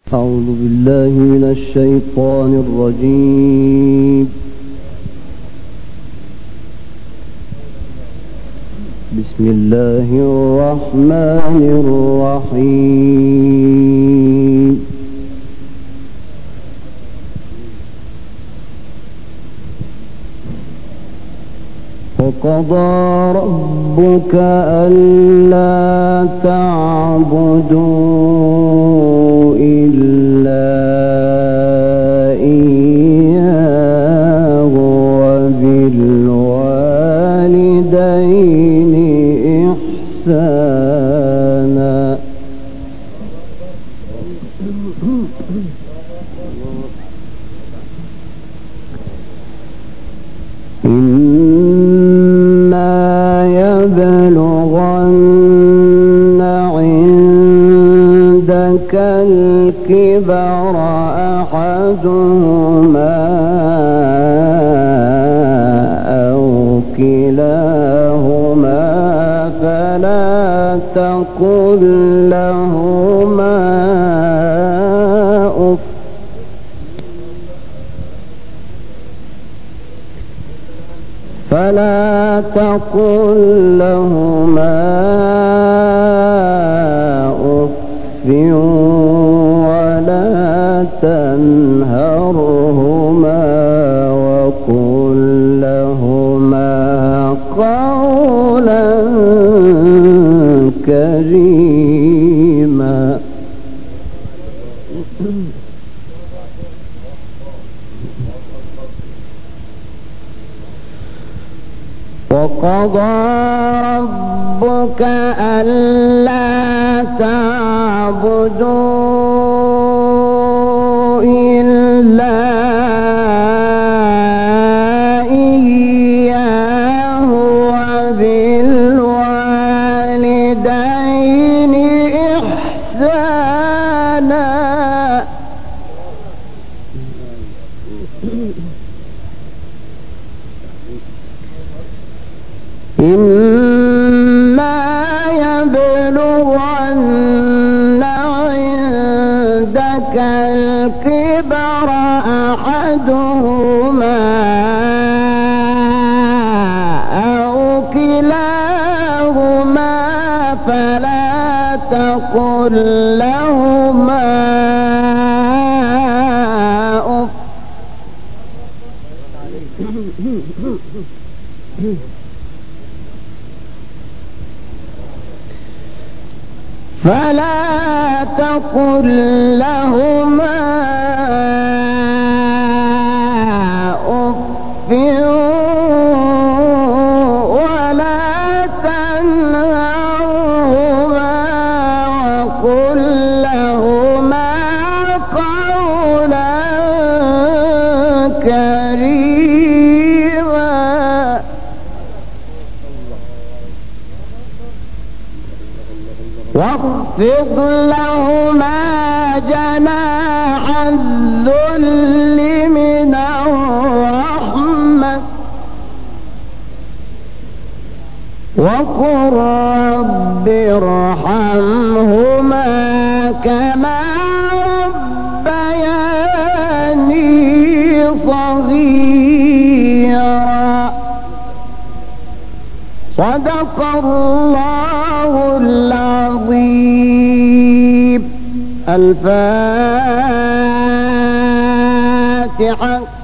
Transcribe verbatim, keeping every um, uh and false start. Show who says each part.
Speaker 1: أعوذ بالله من الشيطان الرجيم. بسم الله الرحمن الرحيم. وقضى ربك ألا تعبدوا إلا إياه وبالوالدين إحسانا. يبلغن عندك الكبر أحدهما أو كلاهما فلا تقل لهما أف فلا تقل لهما أف ولا تنهرهما وقل لهما قولا كريما. وقضى ربك ألا تعبدوا إلا إياه وبالوالدين إحسانا. إما يبلغن عندك الكبر أحدهما أو كلاهما فلا تقل لهما أف فلا تقل لهما أف ولا تنهرهما وقل لهما قولا كريما. واخفض لهما جناح الذل من الرحمة وقل رب ارحمهما كما ربياني صغيرا. صدق الله العظيم. الفاتحة.